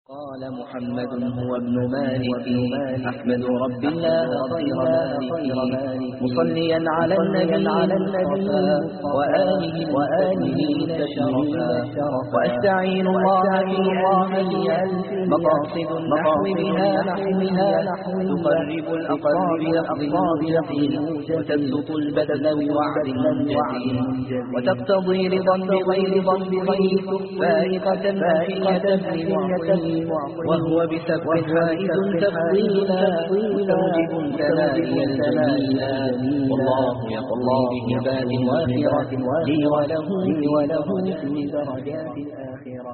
قال محمد هو ابن مالك أحمد رب الله خير مالك مصليا على النبي وآله تشرفا وأستعين الله في ألف مقاصد النحو بها تقرب الأقرب لفظ وتبسط البذل بوعد منجز وتقتضي رضا بغير ضنبه فائقة وهو بسبب حائز تفضيلا توجب الثنائي الجميلا والله يقضي بهبات وافرة لي وله في درجات الآخرة.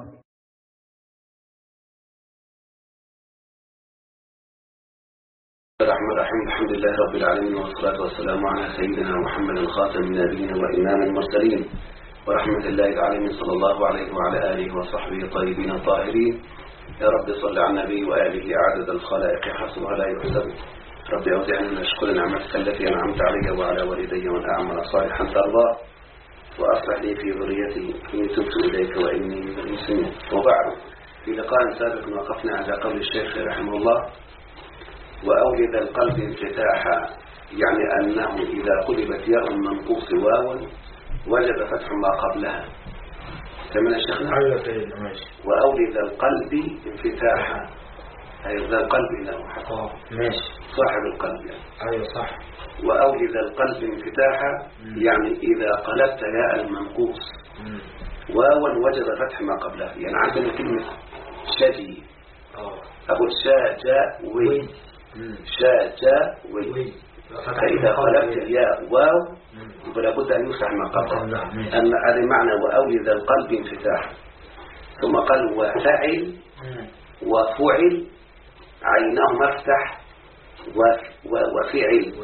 الرحمن الرحيم الحمد لله رب العالمين والصلاة والسلام على سيدنا محمد خاتم النبيين وإمام المرسلين ورحمة الله العالمين صلى الله عليه وعلى آله وصحبه الطيبين الطاهرين. يا رب صل على النبي وآله عدد الخلائق حسبها لا يحسب. رب أوزعني أن أشكر نعمتك التي أنعمت علي وعلى والدي وأن أعمل صالحا ترضاه وأصلح لي في ذريتي إني تبت إليك وإني من المسلمين. وبعد، في لقاء سابق وقفنا على قول الشيخ رحمه الله: وأولد القلب انفتاحا، يعني أنه إذا قلبت ياء منقوص واوا وجب فتح ما قبلها. كمان الشيخنا وأولد القلب انفتاحا، أي ذا القلب له صاحب القلب يعني. أيوة صح. وأولد القلب انفتاحا يعني إذا قلبت ياء المنقوص واوا وجب فتح ما قبلها. يعني عندنا كلمة شجي أقول شاجاوي شاجاوي، فإذا قلبت الياء واو يبقى لابد أن يفتح ما قبلها. أما هذا معنى وأولد القلب انفتاحا. ثم قال وفعل وفعل عينهما افتح وفعل.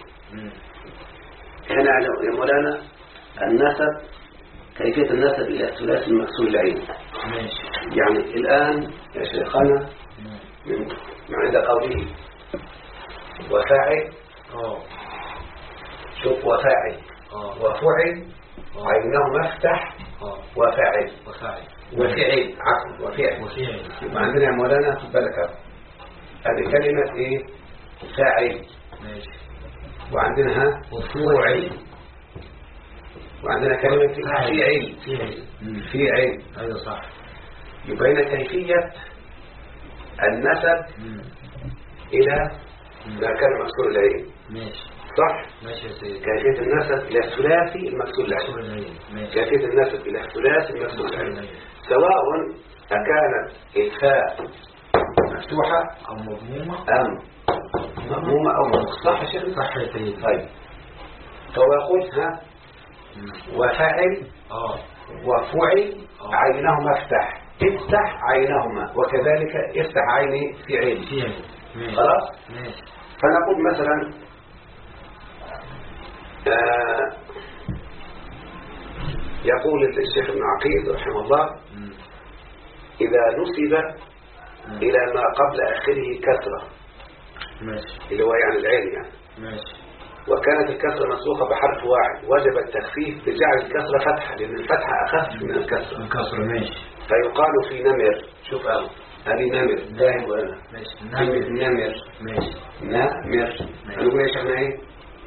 هنا يا مولانا النسب، كيفية النسب إلى الثلاثي المكسور العين. يعني الآن يا شيخنا من عند قوله وفاعل، شوف وفاعل وفعل عينهما افتح وفاعل وفعل عفوا وفعل. يبقى عندنا يا مولانا خد بالك هذه كلمة ايه؟ فاعل. وعندنا وفعل، وعندنا كلمة فعل. ايوه صح. يبقى هنا كيفية النسب إلى ما كان مكسور العين. صح؟ ماشي يا سيدي. كيفية النسب إلى الثلاثي المكسور العين. كيفية النسب إلى الثلاثي المكسور العين، سواء أكانت إخفاء مفتوحة أو مضمومة أو مضمومة. صح يا شيخ؟ صح يا سيدي. طيب، فهو يقول وفاعل وفعل عينهما افتح عينهما، وكذلك افتح عيني في عين. خلاص؟ فنقول مثلا يقول الشيخ ابن عقيل رحمه الله: إذا نسب إلى ما قبل آخره كسرة، اللي هو يعني العين يعني، وكانت الكسرة مسبوقة بحرف واحد، وجب التخفيف بجعل الكسرة فتحة، لأن الفتحة أخف من الكسرة. فيقال في نمر، شوف هذه نمر دائم وأنا نمر نقول يا شيخنا ايه؟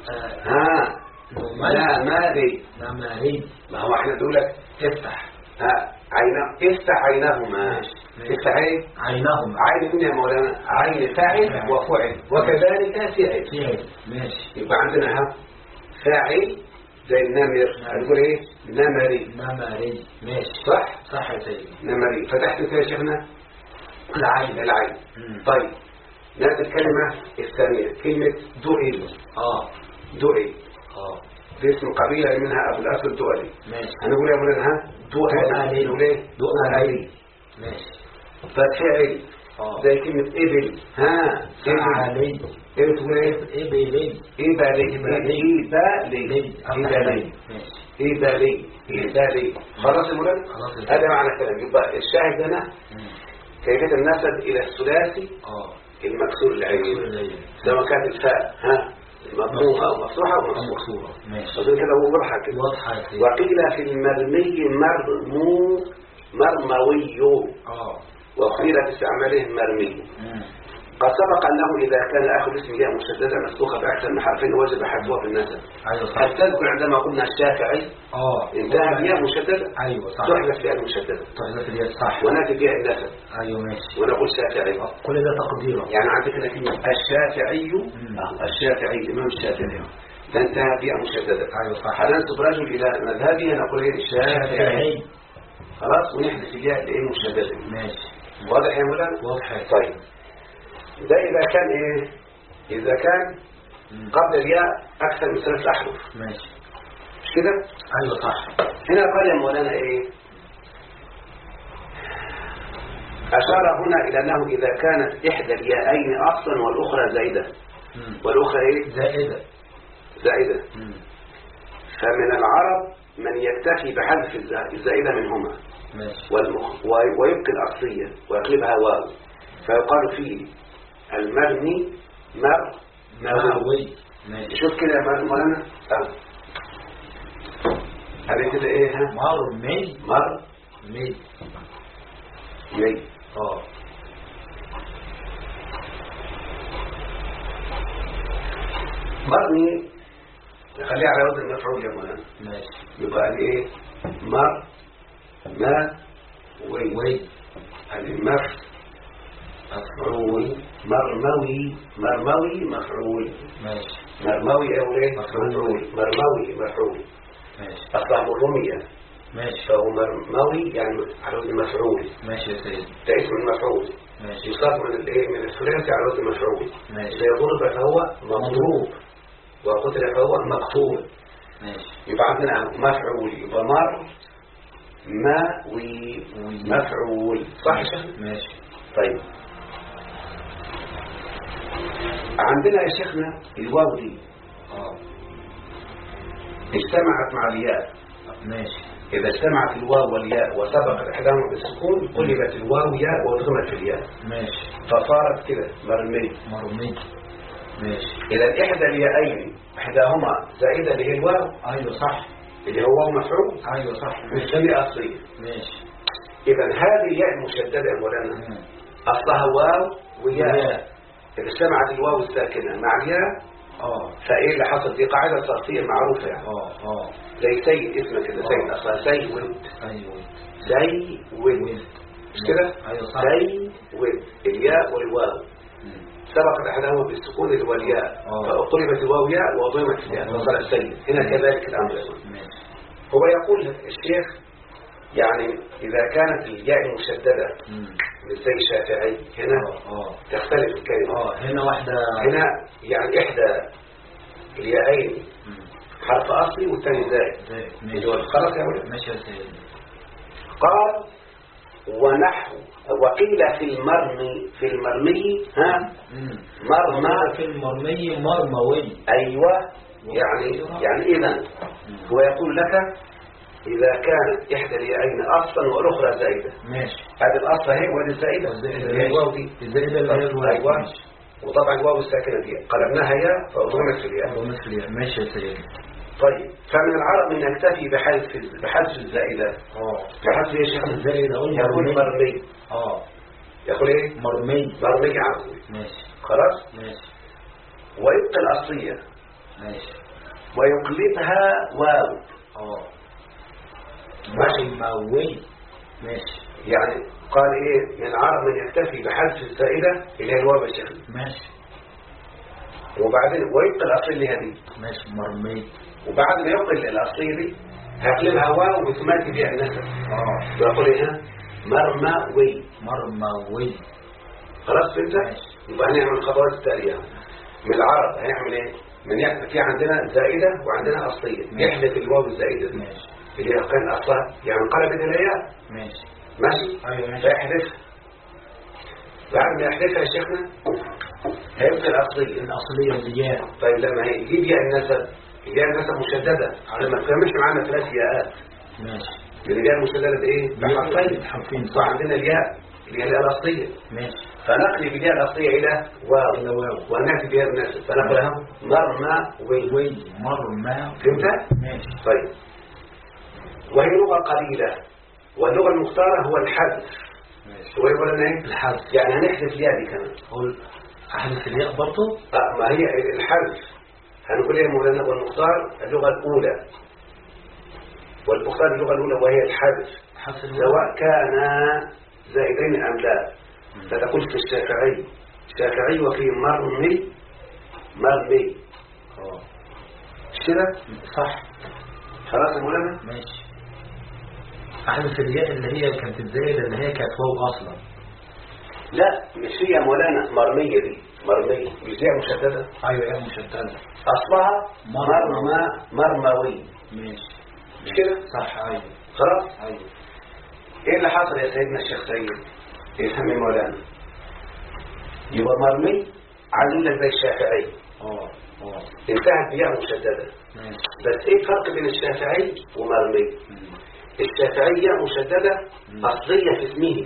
لا ماري، ما هو احنا نقول لك افتح افتح عينهما. افتح ايه؟ عينهما. عين من يا مولانا؟ عين فاعل وفعل، وكذلك فعل. يبقى عندنا فاعل زي النمر، هنقول ايه؟ نمري. صح يا سيدي. نمري. فتحت فيها يا شيخنا العين. طيب، نفس الكلمة الثانية كلمة دؤل. دؤل دي اسم قبيلة منها أبو الأسد دؤلي. هنقول يا مولانا دؤلي. ففعل زي كلمة إبل. إبل تقول إيه؟ إبالي. خلاص يا مولانا؟ هذا معنى الكلام. يبقى الشاهد هنا كيفية النسب إلى الثلاثي المكسور العين، سواء كانت الفاء مضمومة أو مفتوحة أو مكسورة. أظن كده واضحة كده. وقيل في المرمي مرموي، وقيل باستعماله مرمي. قد سبق أنه إذا كان آخر اسم ياء مشددة مسبوقة بأكثر من حرفين وجب حذفها في النسب. أيوة صح. هل تذكر عندما قلنا الشافعي انتهى بياء مشددة؟ أيوة صح. تحذف بياء مشددة. تحذف الياء صح. ونأتي بياء النسب. أيوة ماشي. ونقول شافعي. كل ده تقديره. يعني عندك هنا كلمة الشافعي. الشافعي الإمام الشافعي. فانتهى بياء مشددة. أيوة صح. هننسب رجل إلى مذهبه نقول إيه الشافعي. خلاص ونحذف الياء لإيه مشددة. ماشي. واضح يا مولانا؟ واضح. طيب. ده إذا كان إيه؟ إذا كان قبل الياء أكثر من 3 أحرف. ماشي. مش كده؟ أيوة صح. هنا قال يا مولانا إيه؟ أشار هنا إلى أنه إذا كانت إحدى الياءين أصلا والأخرى زائدة. والأخرى إيه؟ زائدة. فمن العرب من يكتفي بحذف الزائدة منهما. ماشي. ويبقي الأصلية ويقلبها واو فيقال فيه المرمي مروي. شوف كده يا مولانا هذه كده ايه ها مرمي. مرمي خليها على وزن المفعول يا مولانا. ماشي. يبقى ايه وي هذه مفعول مرموي مفعول. ماشي. مرموي او ايه مفعول مفعول. ماشي. اصلا مرمية. ماشي. فهو مرموي يعني على وزن مفعول. ماشي يا سيدي. ده اسم المفعول. ماشي. يصاب من الايه من الثلاثي على وزن مفعول. ماشي. اذا ضرب فهو مضروب وقتل فهو مقتول. ماشي. يبقى عندنا مفعول يبقى ماوي مفعول صح يا شيخ؟ ماشي. طيب عندنا يا شيخنا الواو دي اجتمعت مع الياء. ماشي. إذا اجتمعت الواو والياء وسبقت إحداهما بالسكون قلبت الواو ياء وادغمت في الياء. ماشي. فصارت كده مرمي. ماشي. إذا إحدى الياءين إحداهما زائدة اللي هي الواو. أيوة صح. اللي هو واو مفعول. أيوة صح. نسميه أصلية. ماشي. إذا هذه الياء المشددة يا مولانا أصلها واو وياء. إذا اجتمعت الواو الساكنة مع الياء فإيه اللي حصل؟ دي قاعدة صرفية معروفة يعني. زي سيد اسمه كده سيد أصلا سيد. أيوة. سيد. مش كده؟ أيوة صح. سيد الياء والواو سبقت أحدهما بالسكون اللي هو الياء فقلبت الواو ياء وضمت الياء فصار سيد. هنا كذلك الأمر. هو يقول الشيخ يعني إذا كانت الياء المشددة زي الشافعي هنا تختلف الكلمة. هنا واحدة. هنا يعني إحدى الياءين حرف أصلي والثاني زائد. خلاص يا ولد. ماشي يا سيدي. قال ونحو وقيل في المرمي مرمى. في المرمي مرموي. أيوة يعني إذن هو يقول لك إذا كانت إحدى الياءين أصلا والأخرى زائدة. ماشي. هذه الأصل هي وهذه الزائدة. الواو دي الزائدة اللي هي الواو. وطبعا الواو الساكنة دي قلبناها ياء فأضغمت في الياء. ماشي يا سيدي. طيب فمن العرب من يكتفي بحذف الزائدة. بحذف يا شيخ الزائدة يقول مرمي. يقول ايه مرمي عفوا. ماشي. خلاص. ماشي. ويبقى الأصلية. ماشي. ويقلبها واو. مرموي. ماشي. يعني قال ايه من العرب من يكتفي بحذف الزائدة اللي هي الواو يا شيخ. ماشي. وبعدين ويبقى الأصلية دي. ماشي. مرمي. وبعد ما يبقى الأصلية دي هقلبها واو وثماتي بيها النسب. ويقول ايه مرموي. خلاص فهمت؟ يبقى هنعمل الخطوات التالية. من العرب هنعمل ايه في عندنا زائدة وعندنا أصلية. نحذف الواو الزائدة دي اللي كان أصلها يعني انقلبت الياء. ماشي. أيوة. فيحذفها. بعد ما يحذفها يا شيخنا هيبقى الأصلية الياء. طيب لما يجيب ياء النسب الياء النسب مشددة لما تكملش معانا 3 ياءات. ماشي. الياء المشددة بايه؟ بحرفين. وعندنا الياء اللي هي الأصلية. ماشي. فنقلب الياء الأصلية إلى واو ونأتي بها النسب فنقلها مرموي. فهمت؟ ماشي. طيب وهي لغة قليلة واللغة المختارة هو الحذف هو يقول لنا ايه الحذف. يعني هنحذف الياء دي كمان. أقول أحذف الياء برضه. ما هي الحذف هنقول ايه مولانا؟ والمختار اللغة الأولى، والمختار اللغة الأولى وهي الحذف سواء كان زائدين أم لا. فتقول في الشافعي وفي مرمي مش كده؟ صح. خلاص يا مولانا؟ ماشي. أحذف الياء اللي هي كانت الزائدة اللي هي كانت واو أصلا. لا مش هي يا مولانا مرمية دي، مرمية مش دي مشددة؟ أيوة ياء مشددة أصلها مرموي. ماشي مش كده؟ صح. أيوة خلاص؟ أيوة. ايه اللي حصل يا سيدنا الشيخ سيد؟ افهم يا مولانا. يبقى مرمي عايز لك زي الشافعي انتهت بياء مشددة. بس ايه الفرق بين الشافعي ومرمي؟ الشافعي ياء مشددة أصلية في اسمه،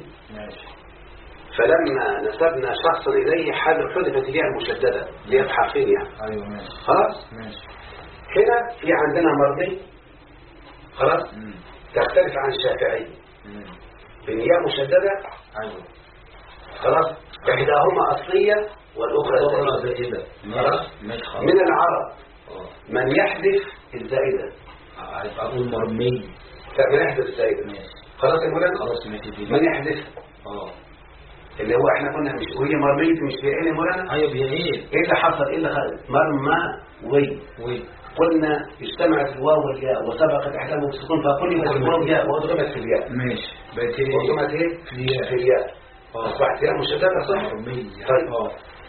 فلما نسبنا شخصا إليه حذفت الياء المشددة اللي هي بحرفين يعني. أيوة ماشي. خلاص؟ ماشي. هنا في عندنا مرمي خلاص تختلف عن الشافعي بالياء مشددة. أيوة. خلاص. إحداهما أصلية والأخرى زائدة. خلاص. من العرب من يحذف الزائدة. أقول مرمي. من يحذف الزائدة. خلاص يا مولانا. خلاص ماشي. من يحذف اللي هو احنا كنا مش وهي مرمية مش بيئين يا مولانا. أيوة بيئين. ايه اللي حصل؟ ايه اللي خلق مرمى قلنا اجتمعت الواو والياء وسبقت احكامه بالسكون فكل ما الواو والياء وضربت في الياء. ماشي. بقت ايه؟ وضربت ايه؟ في الياء. اصبحت ياء مشددة صح؟ طيب.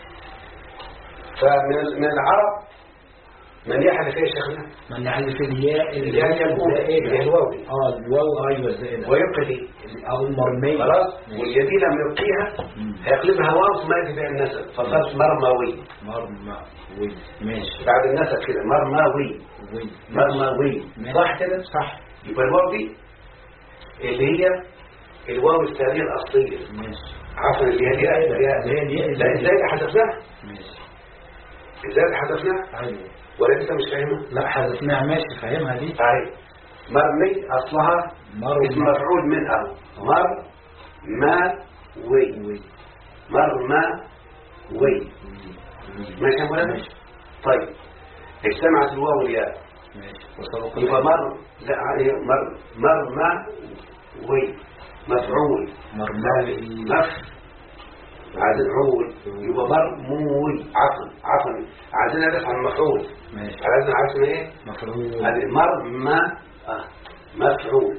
فمن العرب من يحذف ايه يا شيخنا؟ من يحذف الياء اللي هي الواو. الواو. ايوه الزائدة. ويبقى دي او المرمي. خلاص. واليدين لما يبقيها هيقلبها واو ثم يجي بها النسب فصارت مرموي. ماشي. بعد النسب كده مرموي. صح كده؟ صح. يبقى الواو دي اللي هي الواو الثانية الأصلية. ماشي. عفوا اللي هي لا ازاي حذفناها؟ ماشي. ازاي حذفناها؟ ايوه. ولا انت مش فاهمها؟ لا حذفناها. ماشي فاهمها دي. ايوه. مرمي اصلها اسم مفعول من مرموي. ماشي يا مولانا؟ طيب اجتمعت الواو والياء. ماشي. يبقى مرموي مفعول عايزين نقول يبقى مرموي. عفوا عايزين ندرس عن مفعول. ماشي. عايزين عارفين ايه مفعول. هذه مفعول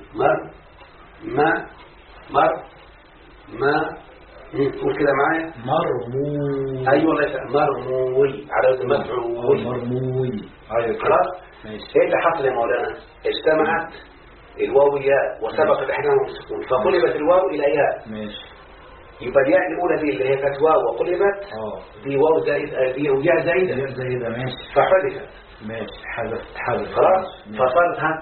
قول كده معايا مرموي. ايوه مرموي على وزن مفعول. مرموي. ايوه خلاص. ايه اللي حصل يا مولانا؟ اجتمعت الواو والياء وسبقت احداهما بالسكون فقلبت الواو الى ياء. ماشي. يبقى الياء الاولى دي اللي هي كانت واو وقلبت دي واو زائد دي وياء زائده. ماشي. فحذفت. ماشي. حذف خلاص. فصارت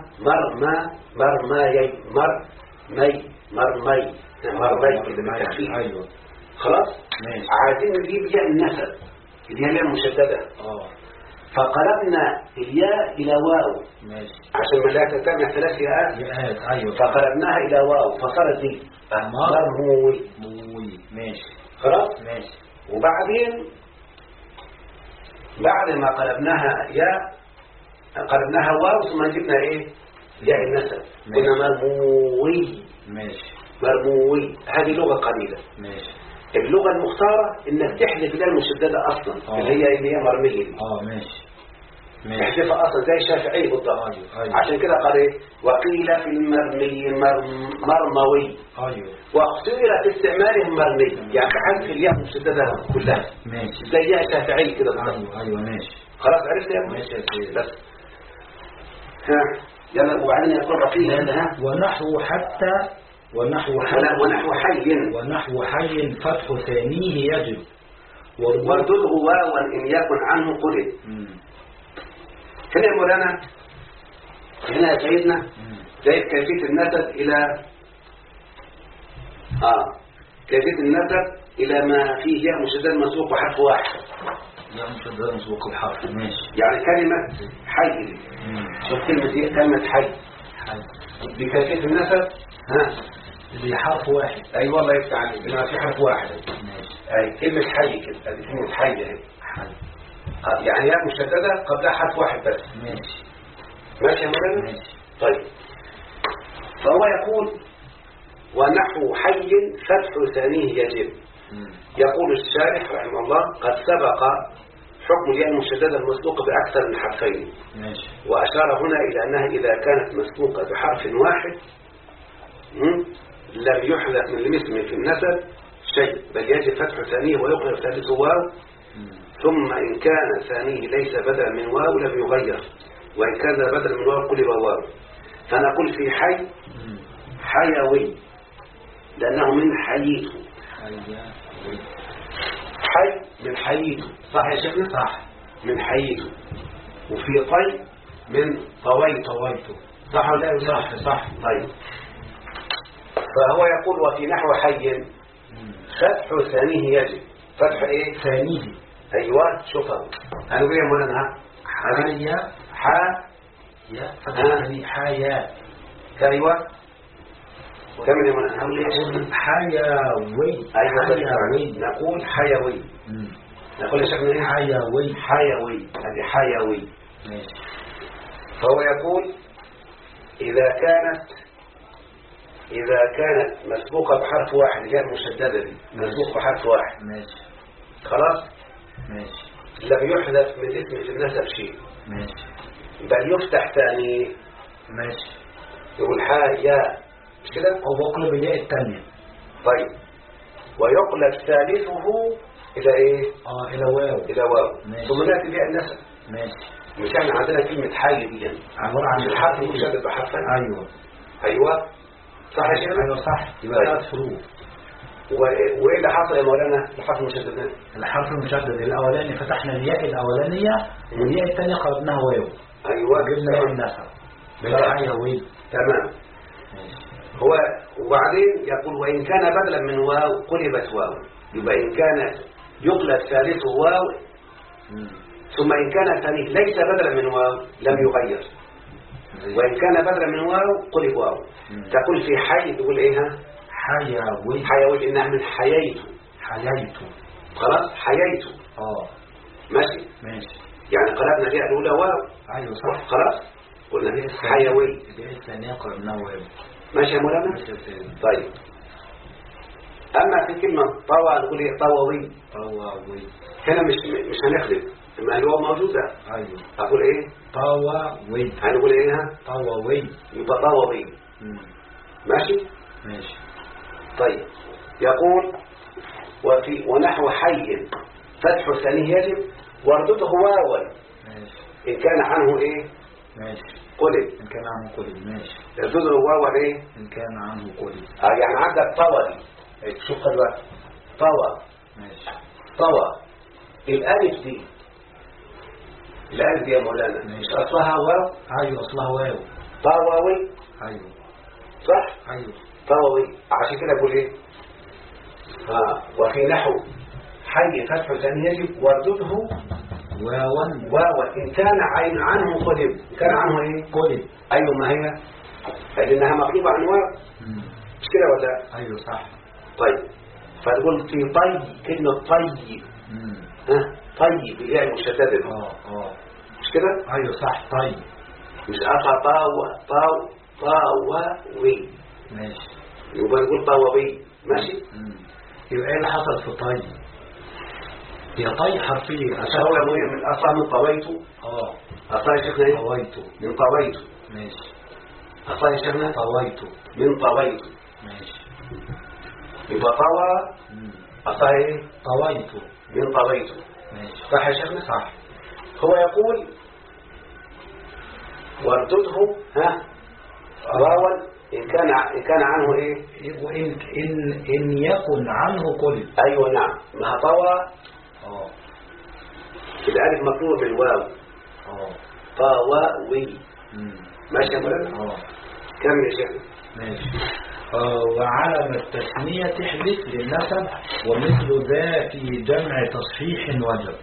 مرمي كده بالتخفيف. ايوه. خلاص. ماشي. عايزين نجيب ياء النسب اللي هي الياء المشدده. فقلبنا الياء الى واو. ماشي. عشان ما لا تجتمع ثلاث ياءات. ايوه. فقلبناها الى واو فصارت دي مرموي. ماشي. خلاص. ماشي. وبعدين بعد ما قلبناها ياء قلبناها واو ثم جبنا ايه ياء النسب قلنا مرموي. ماشي. مرموي. هذه لغة قليلة. ماشي. اللغة المختارة انك تحذف الياء المشددة اصلا اللي هي مرمية دي. ماشي. تحذفها اصلا زي الشافعي بالضبط. أيوة. عشان كده قال ايه وقيل في المرمي مرموي. ايوه. واختير في استعمالهم مرمي يعني حذف الياء المشددة كلها. ماشي. زي ياء الشافعي كده بالضبط. ايوه ماشي. خلاص عرفت يا ابني؟ ماشي. بس يلا وبعدين يقول رقيلا ونحو حي فتح ثانيه يجب وردده واوا إن يكن عنه قلب. هنا يا مولانا هنا يا سيدنا زي كيفية النسب إلى كيفية النسب إلى ما فيه ياء مشدد مسبوق وحرف واحد. ياء مشدد مسبوق بحرف. ماشي. يعني كلمة حي شوف كلمة حي بكيفية النسب اللي حرف واحد. أي والله يفتح عليك بما في حرف واحد. ماشي. أي كلمة حي كده، هذه كلمة حي اهي. حي. يعني هي مشددة قبلها حرف واحد بس. ماشي. ماشي يا مولانا؟ ماشي. طيب. فهو يقول ونحو حي فتح ثانيه يجب. يقول الشارح رحمه الله قد سبق حكم الياء المشددة المسبوقة بأكثر من حرفين. ماشي. وأشار هنا إلى أنها إذا كانت مسبوقة بحرف واحد لم يحذف من الاسم في النسب شيء، بل يجب فتح ثانيه ويقلب ثالثه واو. ثم إن كان ثانيه ليس بدلا من واو لم يغير، وإن كان بدلا من واو قلب واو. فنقول في حي حيوي لأنه من حييته. حي من حييته، صح يا شيخنا؟ صح. من حييته. وفي طي من طويته، صح ولا لا؟ صح. صح. طيب. فهو يقول وفي نحو حي فتح ثانيه يجب. فتح ايه؟ ثانيه. ايوه شوفها هنقول يا مولانا حيا يا فتح ثانيه حيا. ايوه كمل يا مولانا. نقول حيوي. حيوي. نقول حيوي. نقول يا شيخنا ايه؟ حيوي. هذه حيوي. ماشي. فهو يقول إذا كانت مسبوقة بحرف واحد، جاء مشددة دي مسبوقة بحرف واحد. ماشي. خلاص. ماشي. لم يحذف من الاسم في النسب شيء. ماشي. بل يفتح ثاني. ماشي. يقول يا مش كده؟ أو بقلب الياء الثانية. طيب. ويقلب ثالثه إلى إيه؟ إلى واو. إلى واو. ماشي. ثم نأتي بها النسب. ماشي. مش احنا عندنا كلمة حي دي يعني عبارة عن الحرف المشدد بحرفين. أيوة. صح يا شيخ؟ أيوة صح. يبقى 3 حروف. وإيه اللي حصل يا مولانا الحرف المشدد ده؟ الحرف المشدد الأولاني فتحنا الياء الأولانية والياء الثانية قلبناها واو. أيوة. وجبنا ياء النسب. بالحيوي. تمام. هو وبعدين يقول وإن كان بدلا من واو قلبت واو. يبقى إن كان يقلب ثالثه واو ثم إن كان ثانيه ليس بدلا من واو لم يغير، وإن كان بدلا من واو قلب واو. تقول في حي تقول إيه؟ حيوي إنها من حييته. خلاص حييته. ماشي. يعني قلبنا الياء الأولى واو. أيوة صح. خلاص قلنا حيوي. الياء الثانية قلبناها واو. ماشي يا مولانا. طيب. أما في كلمة طوى نقول إيه؟ طووي. هنا مش هنخلف ما الواو موجودة. أيوة. أقول إيه؟ طووي. هنقول إيه؟ طووي. يبقى طووي. ماشي. طيب. يقول ونحو حي فتح ثانيه يجب وردته واوا إن كان عنه إيه؟ قلب. إن كان عنه قلب. ماشي. يردته واوا إيه؟ إن كان عنه قلب. يعني عندك طوى دي. شوف دلوقتي طوى. ماشي. طوى. الألف دي يا مولانا مش أصلها واو؟ أيوة أصلها واو. طووي. أيوة صح؟ أيوة طووي. عشان كده أقول إيه؟ وفي نحو حي فتح ثاني يجب وردته واوا إن كان عنه قلب. إن كان عنه إيه؟ قلب. أيوة ما هي؟ لأنها مقلوبة عن واو. مش كده ولا؟ أيوة صح. طيب. فتقول في طي كلمة طي. طيب الياء المشددة. مش كده؟ ايوه صح. طيب مش طاوي. ماشي. يبقى نقول طاوي. ماشي. يبقى ايه اللي حصل في طي؟ هي طي حرفية أصلا من أصلا من طويته. أصلا يا شيخنا ايه؟ طويته. من طويته. ماشي. أصلا يا شيخنا طويته. من طويته. ماشي. يبقى طوى. أصلا ايه؟ طويته. من طويته. ماشي. صح يا شيخنا؟ صح. هو يقول وردته واوا إن كان عنه إيه؟ إن يكن عنه قلب. أيوة نعم. ما طوى. الألف مكتوبة بالواو. طاوي. ماشي يا مولانا؟ كم يا شيخ؟ ماشي. وعلم التثنية تحدث للنسب ومثل ذا في جمع تصحيح وجب.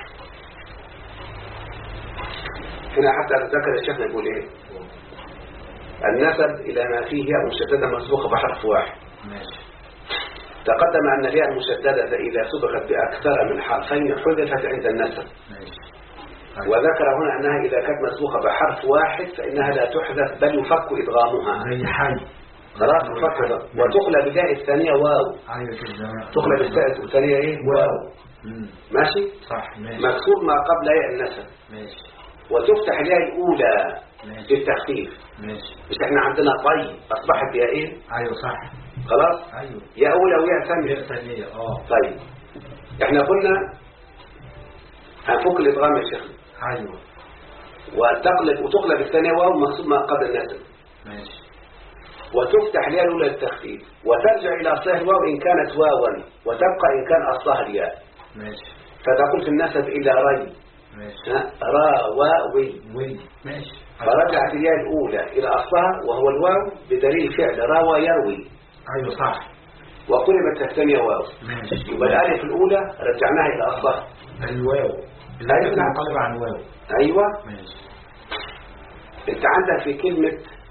هنا حتى ذكر الشيخ يقول ايه؟ النسب الى ما فيه هي مشددة مسبوقة بحرف واحد ماشي. تقدم أن الياء المشددة إذا سبقت بأكثر من حرفين حذفت عند النسب. ماشي. وذكر هنا أنها إذا كانت مسبوقة بحرف واحد فإنها لا تحذف بل يفك إدغامها. زي حي. خلاص يفك. وتقلب بالياء الثانية واو. أيوة كده. تقلب بالياء الثانية إيه؟ واو. ماشي؟ صح. ماشي. مكسور ما قبل ياء النسب. ماشي. وتفتح الياء الأولى بالتخفيف. ماشي. مش احنا عندنا طي أصبحت ياء إيه؟ أيوة صح. خلاص؟ أيوة. ياء أولى وياء ثانية. ياء ثانية. طيب احنا قلنا هنفك الإدغام يا شيخنا. أيوة. وتقلب الثانية واو مقصود ما قبل النسب. ماشي. وتفتح الياء الأولى للتخفيف وترجع إلى أصلها الواو إن كانت واوا وتبقى إن كان أصلها الياء. ماشي. فتقول في النسب إلى ري. ماشي. را ووي. وي. ماشي. فرجعت الياء الأولى إلى أصلها وهو الواو بدليل فعل روى يروي. أيوة صح. وقلبت الثانية واو. ماشي. يبقى الألف الأولى رجعناها إلى أصلها. الواو. أيوة. منقلب عن واو. أيوة. ماشي. أنت عندك في كلمة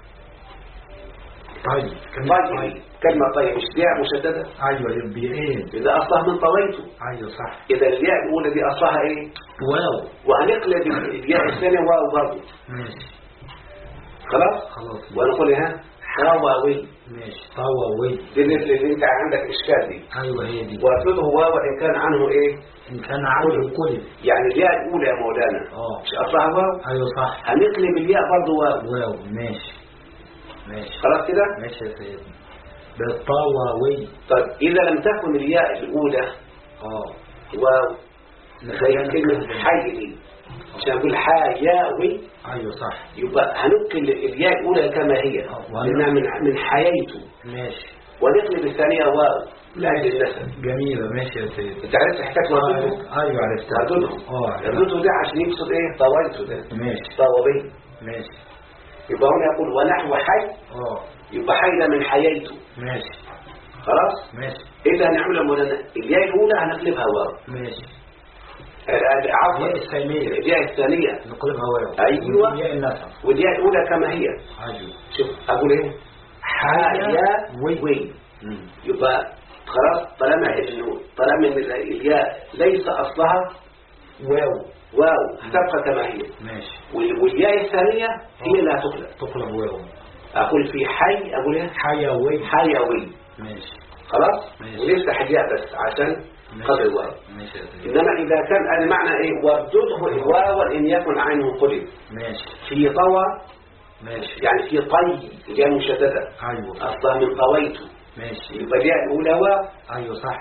طيب. كلمة طيب مش ياء مشددة. أيوة يبقى إيه؟ إذا أصلها من طويته. أيوة صح. إذا الياء الأولى دي أصلها إيه؟ واو. وهنقلب الياء الثانية واو برضه. ماشي. خلاص. ونقول ها طواوي. ماشي. طواوي. دي اللي أنت عندك إشكال دي. أيوة هي دي. وأصله واو إن كان عنه إيه؟ إن كان عنه قلب. يعني الياء الأولى يا مولانا. مش أصلها واو. أيوة صح. هنقلب الياء برضه واو. ماشي. ماشي. خلاص كده. ماشي يا سيدنا. بالطواوي. طيب إذا لم تكن الياء الأولى واو زي كلمة حي عشان نقول حياوي. أيوة صح. يبقى هننقل الياء الأولى كما هي لأنها من حييته. ماشي. ونقلب الثانية واو لأجل النسب. جميلة. ماشي يا سيدي. أنت عرفت حكاية وردته؟ أيوة عرفتها. وردته ده عشان يقصد إيه؟ طويته ده. ماشي. طوابي. ماشي. يبقى هنا يقول ونحو حي. يبقى حي ده من حييته. ماشي. خلاص. ماشي. إذا هنعملها مولانا الياء الأولى هنقلبها واو. ماشي. عفوا الياء الثانية نقلبها واو. أيوة. والياء النسب. والياء الأولى كما هي. أيوة. شوف أقول إيه؟ حياوي. يبقى خلاص طالما إن الياء ليس أصلها واو هتبقى كما هي. ماشي. والياء الثانية هي لا تقلب واو. أقول في حي أقول إيه؟ حيوي. ماشي. خلاص. ونفتح الياء بس عشان قبل الواو. إنما إذا كان المعنى إيه وردده واو إن يكن عينه قلب. ماشي. في طوى. ماشي. يعني في طي الياء مشددة. أيوة. أصلا من طويته. ماشي. يبقى الياء الأولى واو. أيوة صح.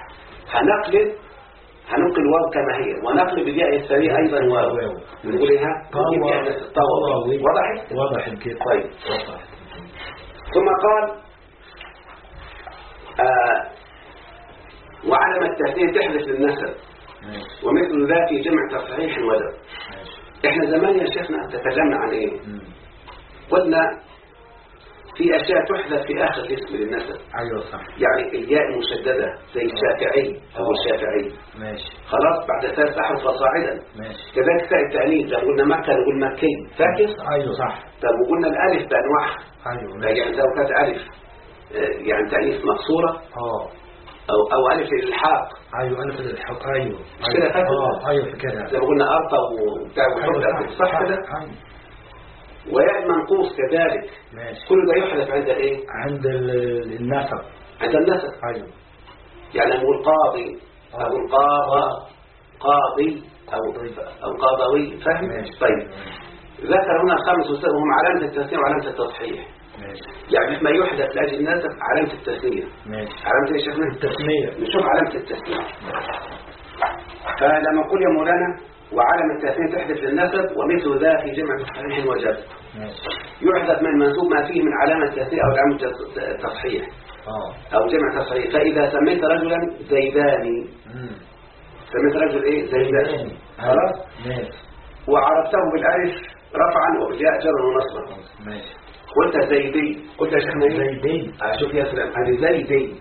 هننقل واو كما هي ونقلب الياء الثانية أيضا واو. نقول إيها طوى. وضحت كده. طيب. ثم قال وعلم التهديد تحدث للنسب. ومثل ذا في جمع تصحيح ودر. احنا زمان يا شيخنا تكلمنا عن ايه؟ قلنا في اشياء تحدث في اخر الاسم للنسب. ايوه صح. يعني الياء المشدده زي الشافعي او الشافعي. ماشي. خلاص بعد 3 احرف فصاعدا. ماشي. كذلك تاء التانيث لو قلنا مكه نقول مكي. فاكر؟ ايوه صح. طب وقلنا الالف بانواعها. ايوه. يعني لو كانت الف يعني تانيث مقصوره. أو ألف الإلحاق. أيوة ألف الإلحاق. أيوة. مش كده فاكر؟ أيوة فكرة. زي ما قلنا أرطى وبتاع وحدة. صح كده؟ وياء منقوص كذلك. ماشي. كل ده يحدث عند الإيه؟ عند النسب. عند النسب. أيوة. يعني نقول قاضي أو قاضي أو قاضوي. فاهم؟ طيب. ذكر هنا 5 وهم علامة التسنية وعلامة التصحيح. ماشي. يعني ما يحدث لأجل النسب علامة التسنية. ماشي. علامة ايه يا شيخنا؟ التسنية. نشوف علامة التسنية. فلما نقول يا مولانا وعلامة التسنية تحدث للنسب ومثل ذا في جمع تصحيح وجر. يحدث من منسوب ما فيه من علامة التسنية أو علامة التصحيح. أو جمع تصحيح. فإذا سميت رجلا زيداني. سميت رجل ايه؟ زيداني. خلاص؟ ماشي. وعرفته بالالف رفعا وبالياء جرا ونصبا. ماشي. قلت زيدي. قلت يا شيخنا ايه؟ زيدي. شوف يا سلام هذه زيدي.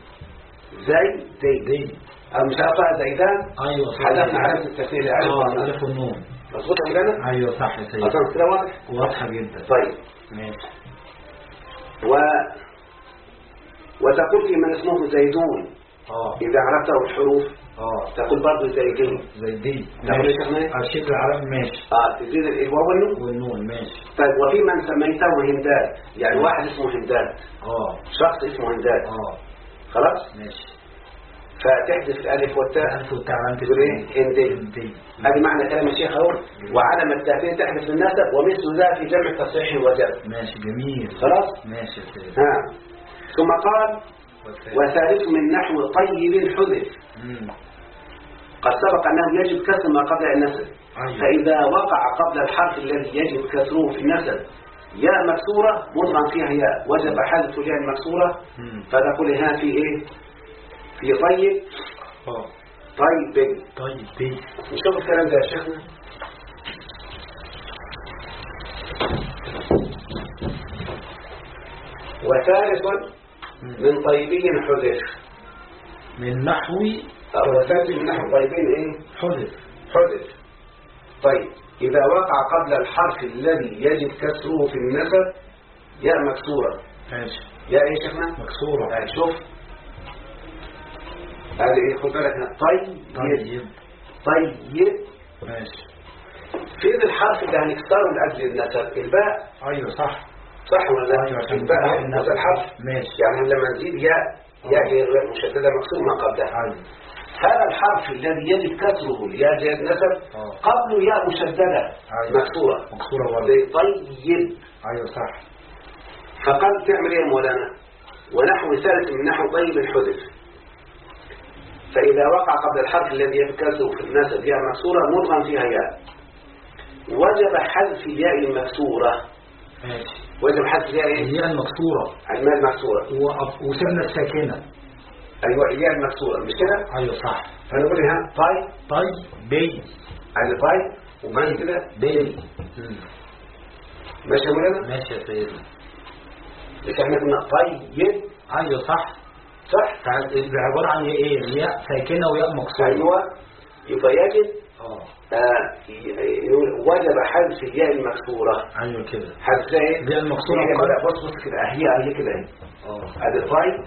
أو مش عارفها زيدان. ايوه حذفنا علامة التسهيل ألف والنون. مظبوط يا مولانا؟ ايوه صح يا سيدي. أصلا كده واضحة جدا. طيب. ماشي. وتقول في من اسمه زيدون إذا عرفته الحروف تقول برضه زيدين. زيدين تقول يا شيخنا أشد العرب ماشي. تزيد الواو والنون ماشي. طيب وفي من سميته هنداد، يعني واحد اسمه هنداد، شخص اسمه هنداد، خلاص ماشي. فتحذف الألف والتاء تقول إيه؟ هندي. هذه معنى كلام الشيخ أهو. وعلم التأثير تحذف النسب ومثل ذا في جمع تصحيح وجر. ماشي جميل. خلاص ماشي. ثم قال وثالث من نحو طيب حذف. قد سبق أنه يجب كسر ما قبل النسب. فإذا وقع قبل الحرف الذي يجب كسره في النسب ياء مكسورة مضغم فيها ياء وجب حذف الياء المكسورة. فتقول ها في إيه؟ في طيب طيب. نشوف الكلام ده يا شيخنا. وثالث من طيبين حذف من نحو. وثالث من نحو طيبين ايه؟ حذف. طيب إذا وقع قبل الحرف الذي يجب كسره في النسب ياء مكسورة. ماشي. ياء ايه شيخنا؟ مكسورة. شوف هذه ايه؟ خد بالك هنا طيب. ماشي. فين الحرف اللي هنكسره لأجل النسب؟ الباء. ايوه صح ولا لا؟ الباء هذا الحرف. ماشي. يعني لما نزيد ياء مشددة مكسور ما قبلها. هذا الحرف الذي يجب كسره لياء النسب قبله ياء مشددة مكسورة زي طيب. ايوه صح. فقال تعمل ايه يا مولانا؟ ونحو ثالث من نحو طيب الحذف فإذا وقع قبل الحرف الذي يجب كسره في النسب ياء مكسورة مضغم فيها ياء وجب حذف الياء المكسورة. وجب حذف الياء الياء المكسورة. الماء المكسورة وسبنا الساكنة. أيوة الياء المكسورة مش كده؟ أيوة صح. فنقول هنا بي. يعني طيب وبعد كده بي. ماشي يا مولانا؟ ماشي يا سيدنا. بس احنا كنا طيب. أيوة صح. عبارة عن ايه؟ ياء ساكنة وياء مكسورة. أيوة. يبقى يجب وجب حذف الياء المكسورة. ايوه كده. حذف ايه؟ الياء المكسورة. بص كده هي كده اهي. ادي طيب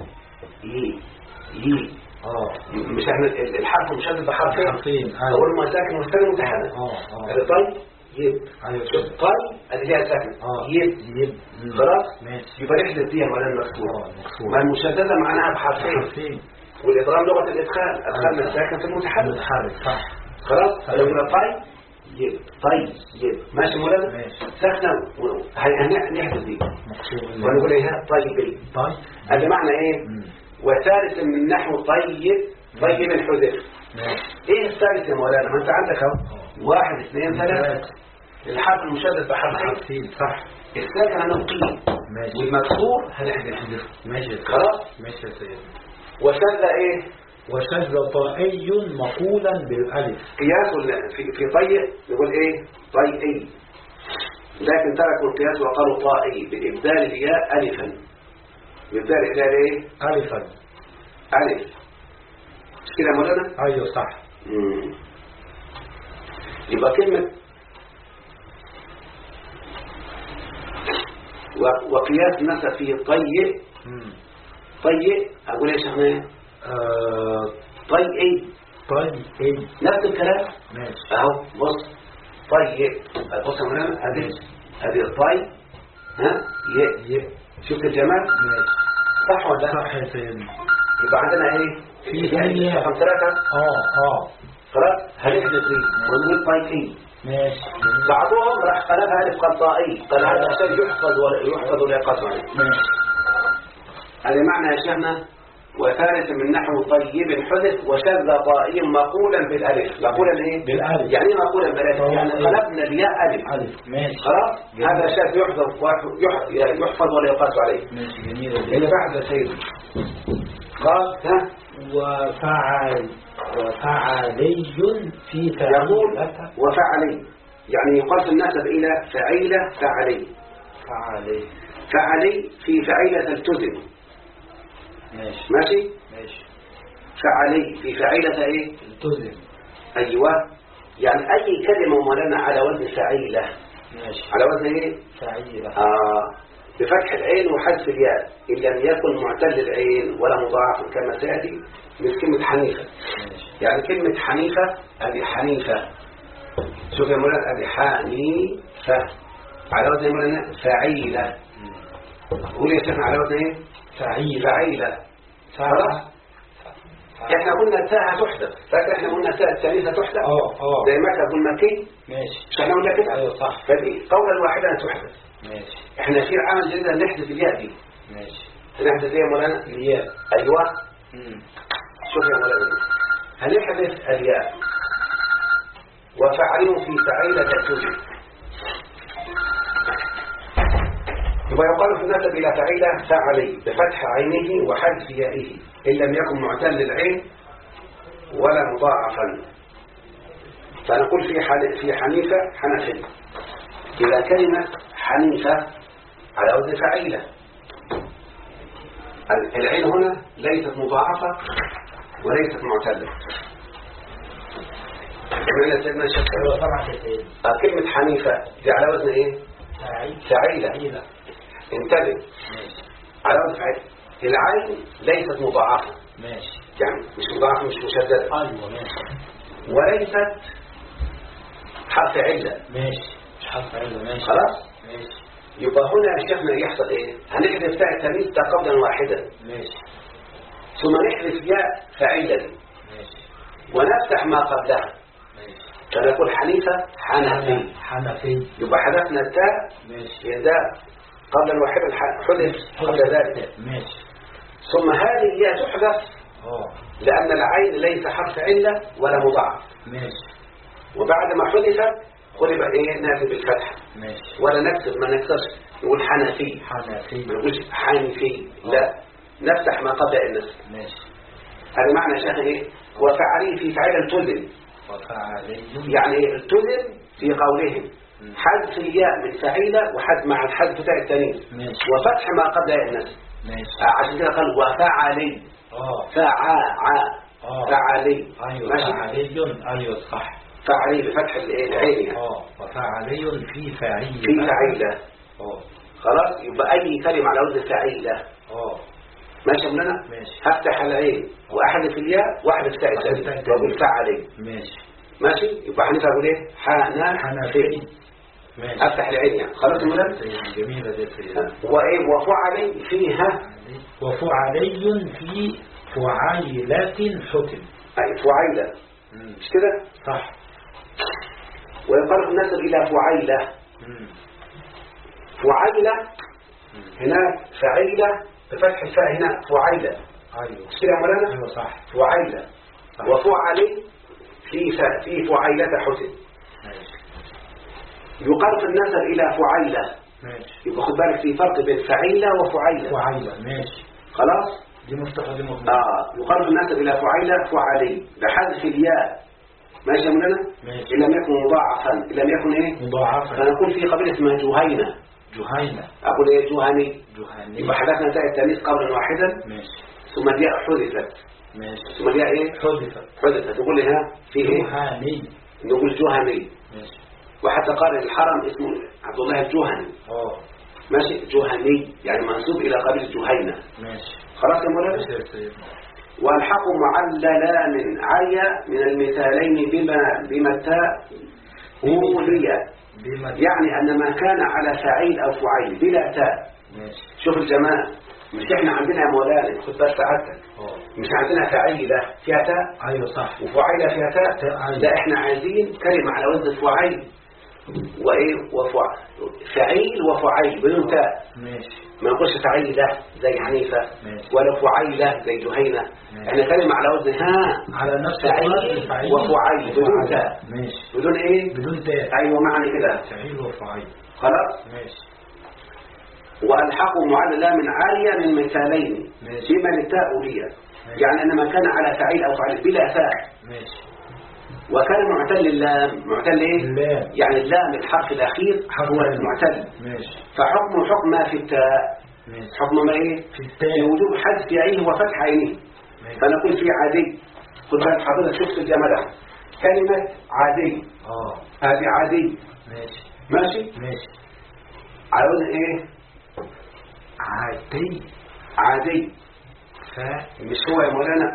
مش احنا الحرف مشدد بحرفين. اول ما ساكن والثاني متحرك. ادي طيب شوف طيب ادي فيها ساكن يب خلاص. يبقى نحذف فيها ولا المكسورة. ما المشددة معناها بحرفين والإضرام لغة الإدخال أدخلنا الساكن في المتحرك. صح. خلاص يبقى طيب ماشي مولانا. ساكنة هنحذف دي ونقول ايه طيب. هذا معنى ايه؟ وثالث من نحو طيب الحذف. ايه الثالث يا مولانا؟ ما انت عندك اهو 1 2 3 الحرف المشدد بحرفين. صح. الساكن هنقيم والمكسور هنحذف. ماشي خلاص. ماشي يا سيدي. وشذ ايه؟ وشذ طائي مقولا بالالف. قياس في طيء نقول ايه؟ طيئي. لكن تركوا القياس وقالوا طائي بإبدال الياء ألفا. بإبدال الياء ايه؟ ألف. مش كده يا مولانا؟ ايوه صح. يبقى كلمة وقياس نسب فيه طيء. أقول ايش احنا؟ طيئي. نفس الكلام. ماشي. اهو بص طيب. بص يا مولانا هذه الطي شفت الجمال؟ ماشي. صح ولا لا؟ صح يا سيدي. يبقى عندنا ايه؟ في ثانية رقم 3. خلاص هنحذف دي ونقول طيئي. ماشي. بعضهم راح قلبها الف قال طائي قال هذا شيء يحفظ ولا يقص عليه. ماشي. هذا معنى يا شيخنا. وثالث من نحو طيب حذف وشذ طائي مقولا بالالف. مقولا ايه؟ بالالف. يعني مقولا بالالف يعني قلبنا الياء الف. ماشي. خلاص. هذا شاذ يحفظ ولا يقاس عليه. ماشي جميل. اللي بعد يا سيدي قال وفعلي في يقول وفعلي يعني يقاس النسب الى فعيله فعلي في فعيله التزم. ماشي. فعلي في فعيلة ايه؟ التزم. ايوه يعني اي كلمة مولانا على وزن فعيلة. ماشي. على وزن ايه؟ فعيلة. بفتح العين وحذف الياء إن لم يكن معتل العين ولا مضاعف كما سيأتي مثل كلمة حنيفة. يعني كلمة حنيفة أبي حنيفة، شوف يا مولانا أبي حنيفة على وزن يا مولانا فعيلة. قول يا شيخنا على وزن ايه؟ فعيلة. احنا قلنا التاء تحدث، فاكر احنا قلنا التاء الثالثة تحدث زي ما كان مكي. ماشي. مش احنا قلنا كده؟ ايوه صح. فدي قولا واحدا تحدث. ماشي. احنا في عمل جديد نحذف الياء دي. ماشي. هنحذف ايه يا مولانا؟ الياء. ايوه. شوف يا مولانا هنحذف الياء وفعلوا في فعيلة تأتوجه، يبقى يقال في النسب إلى فعيلة فعلي بفتح عينه وحذف يائه إن لم يكن معتل العين ولا مضاعفا. فنقول في حنيفة حنفي. إذا كلمة حنيفة على وزن فعيلة، العين هنا ليست مضاعفة وليست معتلة. كمان سيدنا الشيخ كلمة حنيفة دي على وزن ايه؟ فعيلة. انتبه على وزن فعيلة. العين ليست مضاعفة، ماشي، يعني مش مضاعفة مش مشددة. ايوه ماشي. وليست حرف علة، ماشي، مش حرف علة. ماشي خلاص. ماشي. يبقى هنا يا شيخنا يحصل ايه؟ هنحذف تاء التمييز ده قبلا واحدا، ماشي، ثم نحذف ياء فعيلة دي، ماشي، ونفتح ما قبلها، ماشي، فنقول حنيفة حنفي. يبقى حذفنا التاء، ماشي، ده قبلا واحدا حذف قبل ذلك. ماشي. ثم هذه الياء تحذف لأن العين ليس حرف علة ولا مضاعف. ماشي. وبعد ما حذفت قلب ايه؟ ناتي بالفتح. ماشي. ولا نكسر، ما نكسرش، نقول حنفي، ما نقولش حنفي، لا نفتح ما قبل النسب. ماشي. هذا معنى شيخ ايه؟ وفعلي في فعل التزم، يعني التزم في قولهم حذف الياء من فعيلة وحذف مع الحذف تاء التانيث وفتح ما قبل النسب. ماشي. عشان كده قال وفعلي. فعلي. ايوه ماشي. فعلي. ايوه صح. فعلي بفتح العين يعني. وفعلي في فعيلة. في فعيلة. خلاص. يبقى اي كلمة على وزن فعيلة. ماشي يا مولانا؟ ماشي. هفتح العين واحذف الياء واحذف تاء التانيث واقول فعلي. ماشي. يبقى هنفع اقول ايه؟ حنفي. ماشي. افتح العين يعني. خلاص يا مولانا؟ جميلة دي. وايه؟ وفعلي فيها. وفعلي في فعيلة حكم. اي فعيلة. مش كده؟ صح. ويقال النسب الى فعيلة. فعيلة هناك فعيلة بفتح الفاء، هنا فعيلة. ايوه. مش كده يا مولانا؟ ايوه صح. فعيلة. وفعلي في فعيلة حسن. يقال في النسب الى فعيلة. ماشي. يبقى خد بالك في فرق بين فعيلة وفعيلة. ماشي. خلاص. دي مفتوحة دي مضمونة. يقال في النسب الى فعيلة فعلي بحذف الياء. ماشي يا مولانا؟ ماشي. إن لم يكن مضاعفا، إن لم يكن ايه؟ مضاعفا. فنقول في قبيلة اسمها جهينة. أقول ايه؟ جهني. يبقى حذفنا تاء التانيث قبلا واحدا. ماشي. ثم الياء حذفت. ماشي. ثم الياء ايه؟ حذفت. تقول لي هنا في ايه؟ جهني. نقول جهني. ماشي. وحتى قارئ الحرم اسمه عبد الله الجهني. ماشي. جهني يعني منسوب إلى قبيلة جهينة. ماشي. خلاص يا مولانا؟ والحق معللان عيا من المثالين بما التاء أولية، يعني أن ما كان على فعيل أو فعيل بلا تاء. شوف الجماعة، مش احنا عندنا يا مولانا خد بس سعادتك، مش عندنا فعيلة فيها تاء. ايوه صح. وفعيلة فيها تاء. لا احنا عايزين كلمة على وزن فعيل وايه فعيل وفعيل بدون تاء. ماشي. ما نقولش فعيلة زي حنيفة ولا فعيلة زي جهينة. احنا كلمة على وزن على نفس فعيل وفعيل بدون تاء. ماشي. بدون ايه؟ بدون تاء. ايوه معنى كده فعيل وفعيل. خلاص. ماشي. والحقوا معللا من عالية من مثالين فيما للتاء أولية، يعني أن ما كان على فعيل أو فعيل بلا تاء. ماشي. وكان معتل اللام. معتل ايه؟ اللام. يعني اللام الحرف الأخير هو المعتل. ماشي. فحكم ما في التاء. ماشي. حكم ما ايه؟ في التاء. في وجوب حذف عينه وفتح عينه. فنقول في عادي. خد بالك حضرتك شفت الجمال، كلمة عادي. هذه عادي. ماشي. ماشي. ماشي. على وزن ايه؟ عادي. عادي مش هو يا مولانا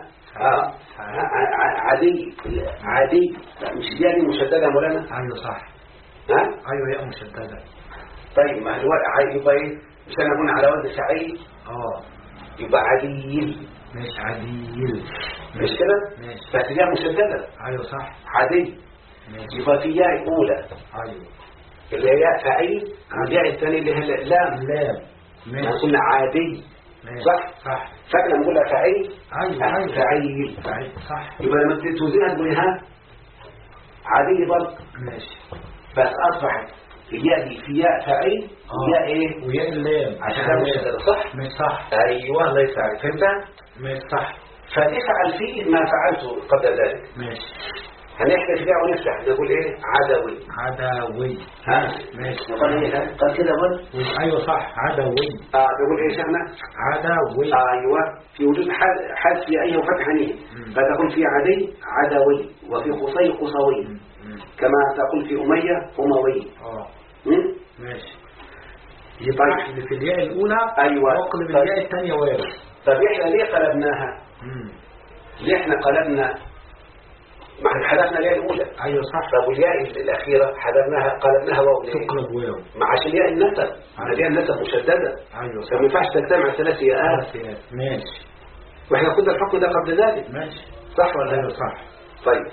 عادي عادي مش دي مشددة يا مولانا. ايوه صح. ها ايوه هي مشددة. طيب ما هو يبقى ايه مش انا اكون على وزن فعيل يبقى عديل. مش عديل مش كده بس دي مشددة. ايوه صح. عادي يبقى في ياء اولى ايوه اللي هي ياء فعيل والياء الثانيه اللي هي لام. ماشي. قلنا عادي صح. فاكر لما نقول فعيل ايوه فعيل صح. يبقى لما توزنها تقولها عادي برضه. ماشي. بس اصبحت الياء دي في ياء فعيل وياء ايه وياء اللام عشان ده مشدده صح. مش صح. ايوه الله يسعدك فهمت. مش صح. فافعل فيه ما فعلته قبل ذلك. ماشي. هنحكي فيها ونفتح نقول ايه عدوي. ماشي. نقول ايه قال كده برضه. ايوه صح عدوي. نقول ايه شيخنا عدوي. ايوه في وجود حذف اي وفتح نيه فتقول في عدوي وفي قصوي كما تقول في اموي. ماشي. يبقى اللي في الياء الاولى ايوه وقلب الياء الثانيه واو. طب احنا ليه قلبناها ليه احنا قلبنا ما احنا حذفنا الياء الاولى. ايوه صح. طب والياء الاخيره قلبناها واو ليه تقلب واو مع عشان الياء النسب. الياء النسب مشدده. ايوه فما ينفعش تجتمع ثلاث ياءات. ماشي. واحنا خدنا الحكم ده قبل ذلك. ماشي صح ولا ايوه صح. طيب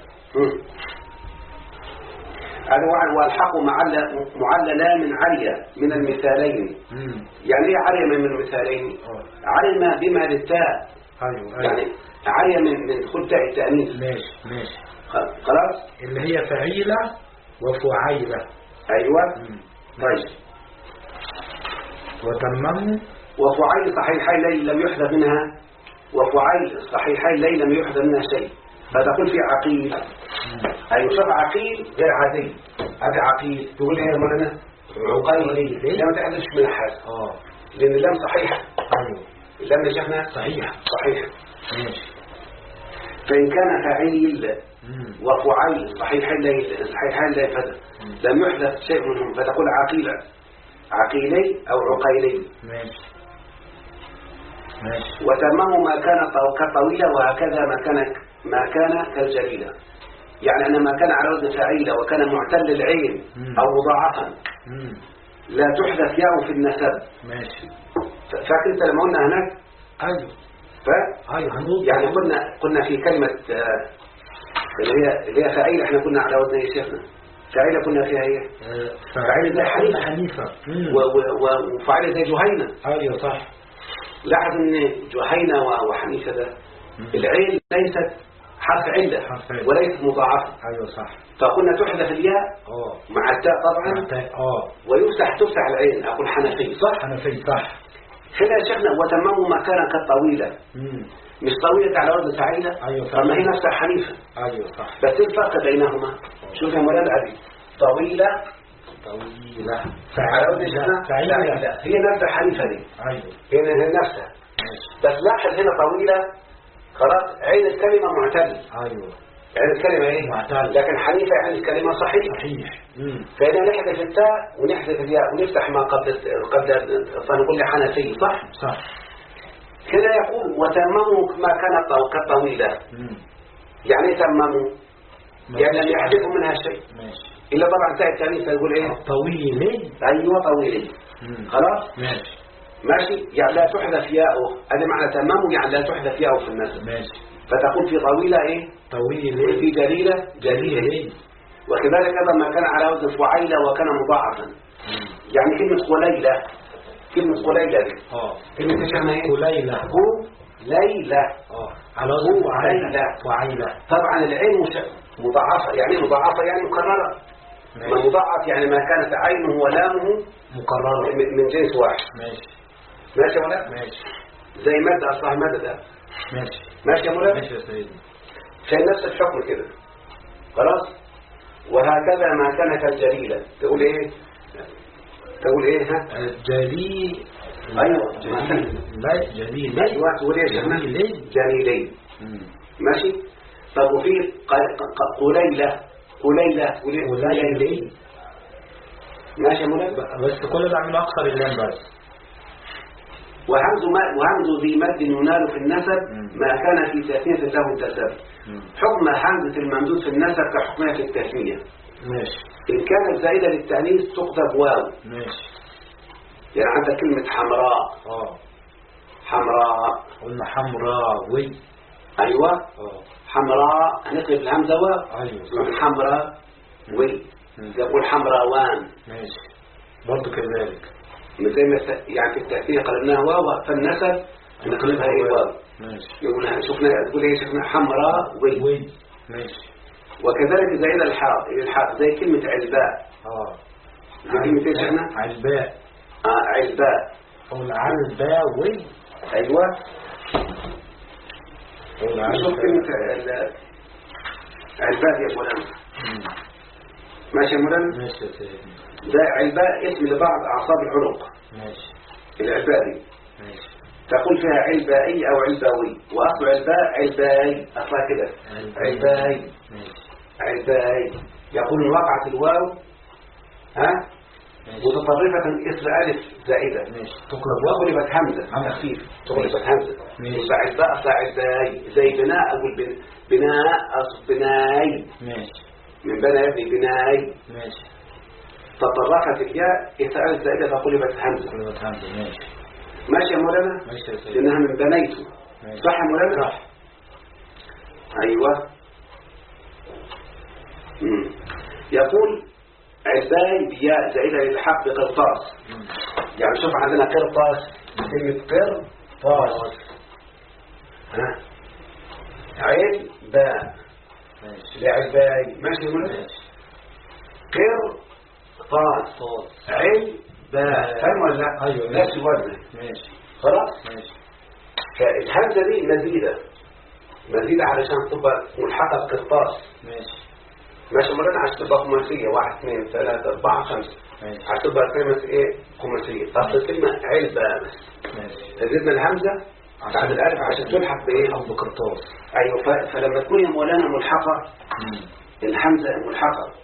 أنواع والحق معللا من عرية من المثالين. يعني ايه عرية من المثالين؟ عرم بما للتاء. ايوه يعني عرية من خد تاء التأنيث. ماشي خلاص اللي هي فعيلة وفعيلة. ايوه طيب وتمموا وفعيل صحيحين لم يحدث منها وفعيل صحيحين لم يحدث منها شيء فتقول في عقيل. أي شوف عقيل غير عادي. هذا عقيل تقول ايه يا مولانا عقيل ليه ما تحدثش من حاجه لان اللام صحيحه. ايوه اللام يا شيخنا صحيحه. ماشي. فان كان فعيل وفعيل صحيحين لا يفدى لم يحدث شيء منهم فتقول عقيلي او عقيلي. ماشي. وتمام ما كان كطويلة وهكذا ما كان كالجليلة. يعني أن ما كان على وزن فعيلة وكان معتل العين أو مضاعفا لا تحدث ياء في النسب. ماشي. فاكر انت لما قلنا هناك ايوه يعني قلنا في كلمة اللي هي فعيلة احنا كنا على وزن ايه شيخنا فعيلة كنا فيها ايه فعيلة زي حنيفة وفعيلة زي جهينة. ايوه صح. لاحظ ان جهينة وحنيفة ده العين ليست حرف علة وليست مضاعفة. ايوه صح. فكنا تحذف الياء مع التاء طبعا تفتح العين اقول حنفي صح. حنفي صح. هنا يا شيخنا وتمام ما كان كالطويلة مش طويلة على وزن فعيلة. ايوه صح. طب ما هي نفسها حنيفة. ايوه صح. بس ايه الفرق بينهما شوف يا مولانا العزيز طويلة على وزن فعيلة هي نفسها حنيفة دي. ايوه هي نفسها بس لاحظ هنا طويلة خلاص عين الكلمة معتل. ايوه يعني الكلمة ايه معتل لكن حنيفة يعني الكلمة صحيح. فهنا نحذف التاء ونحذف الياء ونفتح ما قبل فنقول لي حنفي صح. هنا يقول وتمموا ما كان كالطويلة. يعني تمموا يعني لم يحذفوا منها شيء. إلا طبعا تاء التانيث يقول ايه طويلي. ايوه طويلي. خلاص ماشي يعني لا تحذف ياءه. هذا معنى تمامه يعني لا تحذف ياءه في النسب. فتقول في طويلة ايه طويلة. في جليلة وكذلك أيضا ما كان على وزن فعيلة وكان مضاعفا. يعني كلمة قليلة دي كلمة شيخنا ايه قليلة على وزن فعيلة. طبعا العين مضاعفة يعني مضاعفة يعني مكررة. ما مضاعف يعني ما كانت عينه ولامه مكررة من جنس واحد. ماشي يا مولانا. زي مادة أصلها مادة ده. ماشي يا مولانا. ماشي يا سيدي. في نفس الحكم كده خلاص. وهكذا ما كان كالجليلة تقول ايه ها جليل. ايوه لا جليل. ايوه تقول ايه يا شيخنا جليلين. ماشي. طب وفي قليلة ماشي يا مولانا. بس كل ده عامل اكثر اللام بس وهمز ذي مد ينال في النسب ما كان في تثنية له انتسب. حكم همزة الممدود في النسب كحكمها في التثنية. ماشي. إن كانت زائدة للتأنيث تكتب واو. ماشي. يعني عندك كلمة حمراء. حمراء. قلنا حمراء وي. أيوة. حمراء هنقلب الهمزة واو. أيوة. حمراء وي. يقول حمراوان. ماشي. برضو كذلك. زي ما يعني في التأثير قلبناها واو فالنسب نقلبها ايه واو. ماشي. يقول شفنا تقول ايه شفنا حمراء وي. ماشي. وكذلك زي الحاء زي كلمة علباء. زي كلمة ايه شفنا علباء. علباء. قول علباء وي. ايوه. شوف كلمة علباء يا مولانا. ماشي يا مولانا. ماشي يا سيدي. ده علباء اسم لبعض أعصاب العنق. ماشي. العلباء دي. ماشي. تقول فيها علبائي أو علباوي، وأصل علباء علبائي أصلا كده علبائي. علبائي يقول وقعت الواو متطرفة إثر ألف زائدة تقلبت همزة خفيف تقلبت همزة يبقى علباء أصلا علبائي زي بناء أقول بناء أصل بناي. من بنى يبني بناي. تطرفت الياء إثر ألف زائدة فقلبت همزة. ماشي يا مولانا. لأنها من بنيته. صح يا مولانا. صح. أيوة. يقول عزاي بياء زائدة للحق بقرطاس. يعني شوف عندنا قرطاس كلمة قرطاس عين باء لعزاي. ماشي يا مولانا. قرطاس عين باء. فاهم ولا لا؟ ايوه. نفس الوزن. ماشي. خلاص. ماشي. فالهمزة دي مزيدة علشان تبقى ملحقة بقرطاس. ماشي مرات عشان تبقى خماسية 1 2 3 4 5 عشان تبقى كلمة ايه خماسية. اصل الكلمة علبة بس زدنا الهمزة بعد الالف عشان تلحق بايه بقرطاس. ايوه. فلما تكون يا مولانا ملحقة الهمزة ملحقة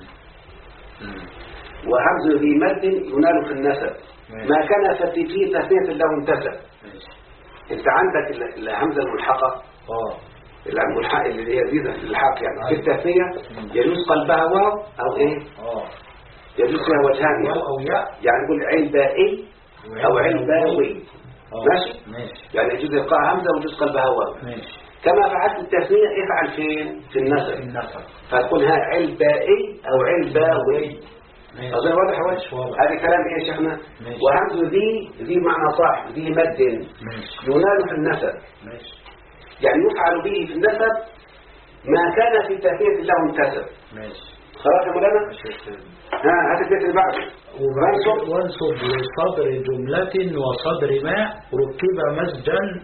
وهمزة ذي مد ينال في النسب ما كان فيه تثنية له انتسب. انت عندك الهمزة الملحقة الملحق اللي هي زيادة في الحق يعني في التثنية يجوز قلبها واو او ايه يجوز فيها وجهان يعني نقول علبائي او علباوي. ماشي. يعني يجوز يبقى همزة ويجوز قلبها واو. كما فعلت التثنية افعل فين في النسب فتكون ها علبائي او علباوي. أظن واضح وجه. هذا كلام ايه يا شيخنا. وهمزة ذي معنى صاحب ذي مد ينال في النسب يعني يفعل به في النسب ما كان في تثنية له انتسب. خلاص يا مولانا. هذا البيت اللي بعده وانصب لصدر جملة وصدر ما ركب مسجا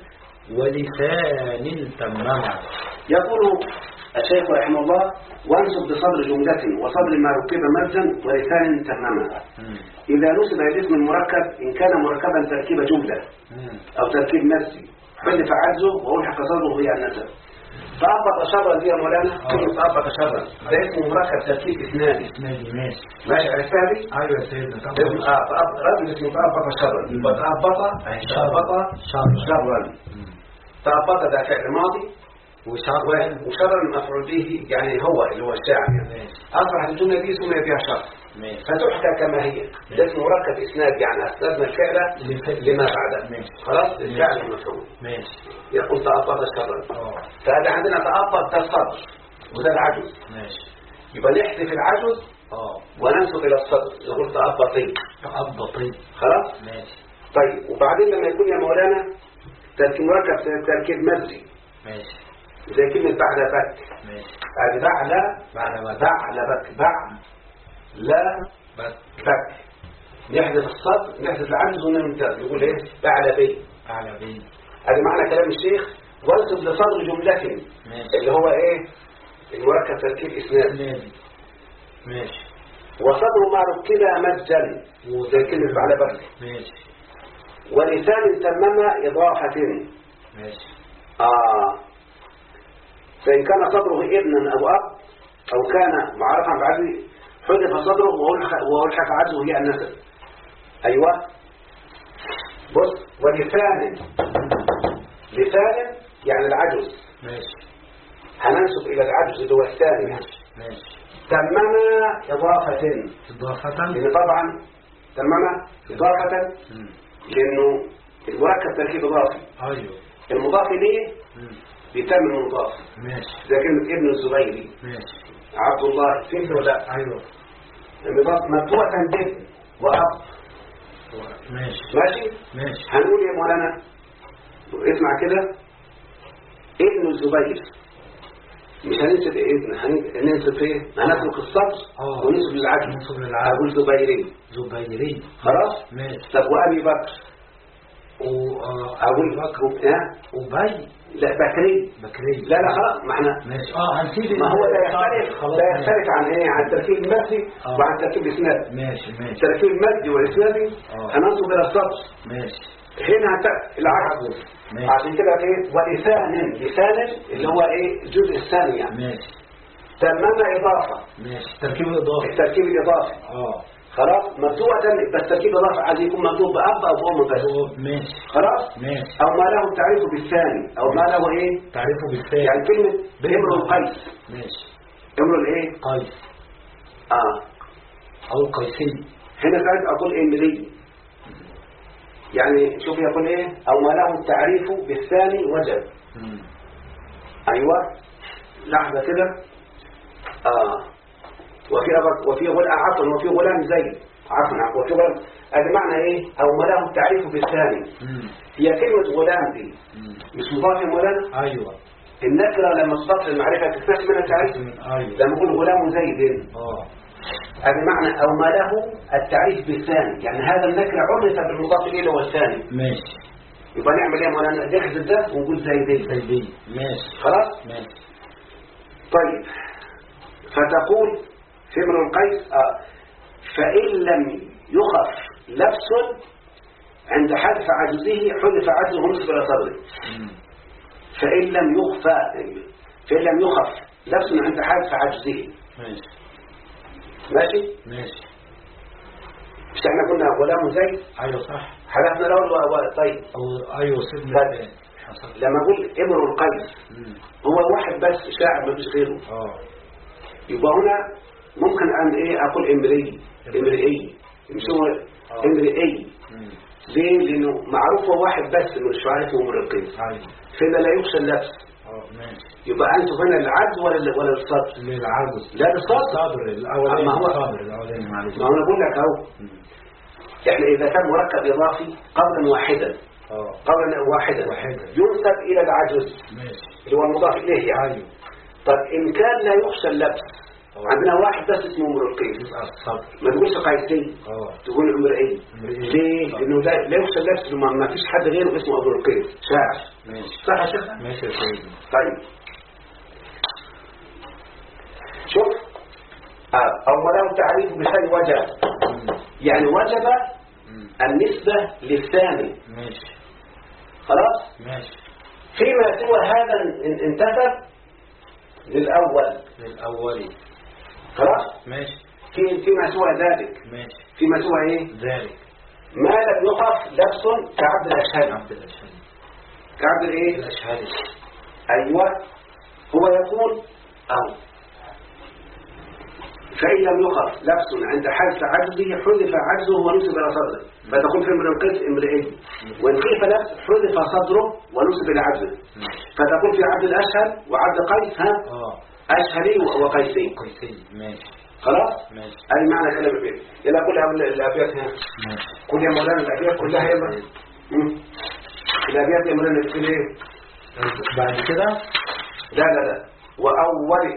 ولسان تمما. يقول الشيخ رحمه الله وانصب بصدر جملة وصدر ما ركب مسجا ولسان تمما. إذا نسب الاسم المركب إن كان مركبا تركيب جملة أو تركيب نفسي حذف عجزه وألحق صدره هي النسب. فأبط شرا دي يا مولانا كلمة أبط شرا ده اسمه مركب تركيب إسنادي. ماشي عرفتها دي؟ أيوة يا سيدنا. رجل اسمه فأبط شرا يبقى تأبط شرا. تأبط ده فعل ماضي وشرا مفعول به يعني هو اللي هو الشاعر يعني. أصبحت الجملة دي سمي فيها شر فتحكى كما هي. ده اسمه مركب إسناد يعني أسندنا الفعل لما بعده. خلاص الفعل المفعول. يقول تأبط شرا. فهذا عندنا تأبط ده الصدر وده العجز. يبقى نحذف العجز وننسب إلى الصدر نقول تأبطي. خلاص. طيب وبعدين لما يكون يا مولانا تركيب مركب تركيب مزجي زي كلمة بعد بك. هذه بعد بك لا بك نحذف الصدر نحذف العجز ونمتاز نقول ايه بعد بي. هذا معنى كلام الشيخ وانصب لصدر جملة اللي هو ايه المركب تركيب اسناد. وصدر ما ركب مسجا زي كلمة بعد بك. ولسان تمم إضافة. فإن كان صدره ابنا أو أب أو كان معرفا بعد حذف صدره وألحق عجزه هي النسب. أيوة. بص، ولسان يعني العجز. ماشي. هننسب إلى العجز اللي هو الثاني يعني. ماشي. تمم إضافة. لأن طبعا تمم إضافة لأنه المركب تركيب إضافي. أيوه. المضاف إليه بيتم المضاف. ماشي. زي كلمة ابن الزبيري. ماشي. عبد الله فين ولا؟ أيوه. المضاف مدفوعة بابن وأب. ماشي. ماشي. هنقول يا مولانا اسمع كده، ابن الزبير مش هننسب ابن، هننسب ايه؟ هنترك السطر وننسب للعجل. اقول زبيري. خلاص. ماشي. طب وابي بكر اقول بكر وبي. لا بكري. لا خلاص، ما احنا ماشي. هنسيب. ما هو ده يختلف عن ايه؟ عن التركيب المادي وعن التركيب الاسنادي. ماشي. التركيب المادي والاسنادي هننصب الى السطر. ماشي. هنا العجز. عشان كده ايه؟ ولسان اللي هو ايه؟ الجزء الثاني يعني. ماشي. تمم اضافه. ماشي. التركيب الاضافي. خلاص. مبدوء بس تركيب اضافه عايز يكون مبدوء باب او بام بس. ماشي. خلاص. ماشي. او ما له تعريف بالثاني او ما له ايه؟ تعريفه بالثاني. يعني كلمه امرؤ القيس. ماشي. امرؤ الايه؟ قيس. او القيسي. هنا ساعد اقول امري، يعني شوف يقول ايه؟ او ما له التعريف بالثاني وجب. ايوه لحظه كده. وفي عفوا وفي غلام زيد. عفوا وفي غلام. ادي معنى ايه؟ او ما له التعريف بالثاني. هي كلمه غلام دي مش مضاف يا مولانا؟ ايوه. النكره لما تضاف للمعرفه تكتسب منها التعريف. ايوه. لما اقول غلام زيد هذا معنى او ما له التعريف بالثاني، يعني هذا النكره عرف بالمضاف اليه والثاني. ماشي. يبقى نعمل ايه يا مولانا؟ نحذف ده ونقول زيدي. ماشي. خلاص. ماشي. طيب فتقول في امرؤ القيس فإن لم يخف لبس عند حذف عجزه حذف عجزه ونصب إلى صدره. فإن لم يخف لبس عند حذف عجزه. ماشي. مش احنا قلنا غلام زيد؟ ايوه صح. حذفنا له. طيب ايوه سيدنا. لما اقول امرؤ القيس هو واحد بس شاعر ما فيش غيره. يبقى هنا ممكن ان ايه اقول امرئي مش هو امرئي. ليه؟ لانه معروف هو واحد بس من الشعراء اسمه امرؤ القيس. فهنا لا يخشى اللبس. يبقى انتوا هنا العجز ولا الصدر؟ للعجز. لا الصدر. الصدر الاولاني. ما هو معلش. ما انا بقول لك اهو. احنا اذا كان مركب اضافي قولا واحدا ينسب الى العجز. ماشي. اللي هو المضاف اليه يعني. طب ان كان لا يخشى اللبس عندنا واحد بس اسمه امرؤ القيس. ما تقولش قيسي، تقول امرئي. ليه؟ لانه لا يخشى اللبس، ما فيش حد غيره اسمه امرؤ القيس شاعر. صح يا شيخ؟ ماشي يا سيدي. طيب شوف اولا تعريف بشيء وجب، يعني وجب النسبة للثاني. ماشي. خلاص. ماشي. فيما سوى هذا انتسب للأولي. خلاص. ماشي. فيما سوى ذلك. ماشي. فيما سوى ايه؟ ذلك. ما لم يخف لبس كعبد الأشهري. كعبد الايه؟ الأشهري. ايوه. هو يقول فإن لم يخف لبس عند حذف عجزه حذف عجزه ونسب إلى صدره. فتقول في امرؤ القيس امرئي. وإن خيف لبس حذف صدره ونسب إلى عجزه. فتقول في عبد الأشهر وعبد قيس أشهري وقيسي. ماشي. خلاص. ماشي. هذه معنى كلام البيت. يلا كل الأبيات هنا. ماشي. كل يا مولانا الأبيات كلها يلا. الأبيات يا مولانا بتقول إيه؟ بعد كده. لا وأول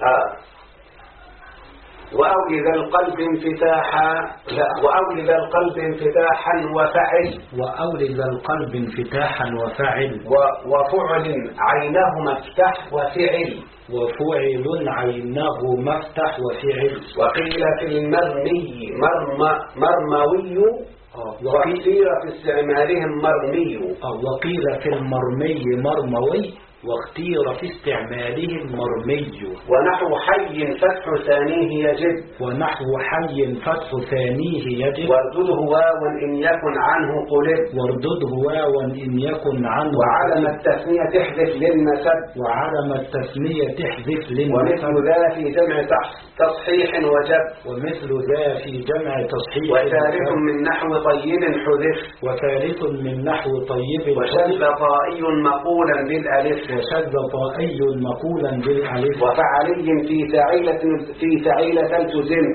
وأولي ذا القلب انفتاحا. لا وأولي ذا القلب انفتاحا وفعل. وأولي ذا القلب انفتاحا وفعل. وفعل عينه مفتح وفعل. وفعل عينه مفتح وفعل. وقيل في المرمي مرموي. وقيل في استعمالهم مرمي. وقيل في المرمي مرموي. واختير في استعماله المرمي. ونحو حي فتح ثانيه يجب. ونحو حي فتح ثانيه يجب. واردده واو إن يكن عنه قلب. واردده واو إن يكن عنه وعلم قلب. التثنية تحذف للنسب. وعلم التثنية تحذف ومثل للنسب. ذا في جمع تصحيح وجب. ومثل ذا في جمع تصحيح وثالث وجب. من نحو طيب حذف. وثالث من نحو طيب وشذ طائي مقولا بالألف. وشذ طائي مقولا بالألف. وفعلي في تعيلة التزم.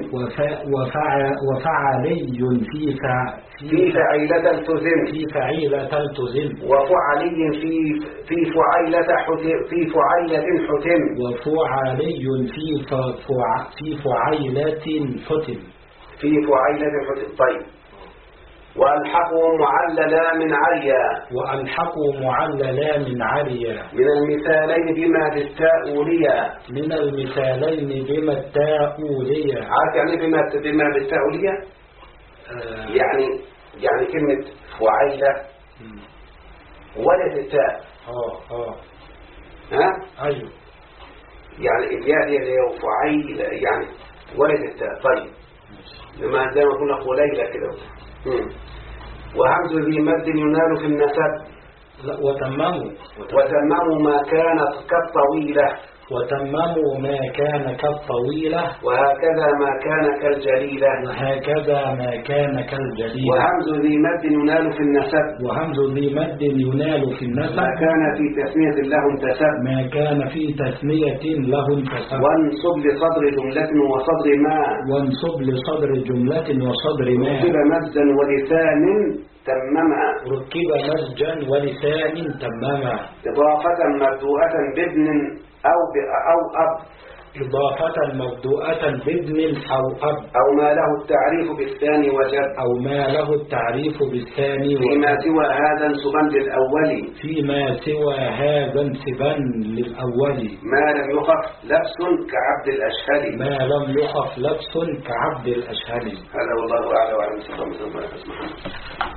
وفعلي في فعيلة التزم. في فعيلة التزم. وفعلي في فعيلة حتم. وفعلي في فعيلة فتم. في فعيلة حتم. طيب. وألحقوا معللا من عليا. وألحقوا معللا من عليا. من المثالين بما بالتاء أوليا. من المثالين بما التاء أوليا. عارف يعني بما بالتاء أوليا؟ يعني كلمة فعيلة ولد التاء. ها؟ أيوه. يعني الياء دي فعيلة يعني ولد التاء. طيب. لما زي ما قلنا قليلة كده. وهمز ذي مد ينال في النسب. وتمموا ما كانت كالطويلة. وتمموا ما كان كالطويلة. وهكذا ما كان كالجليلة. وهكذا ما كان كالجليلة. وهمز ذي مد ينال في النسب. وهمز ذي مد ينال في النسب. ما كان في تثنية له انتسب. ما كان في تثنية له انتسب. وانصب لصدر جملة وصدر ما. وانصب لصدر جملة وصدر ما. ركب مزا ولسان تمما. ركب مزجا ولسان تمما. إضافة مبدوءة بابن أو أب. إضافة مبدوءة بابن أو أب. أو ما له التعريف بالثاني وجب. أو ما له التعريف بالثاني وجب. فيما سوى هذا انسبا للأول. فيما سوى هذا انسبا للأول. ما لم يخف لبس كعبد الأشهل. ما لم يخف لبس كعبد الأشهل. هذا والله أعلم وعلم. صلى الله عليه وسلم.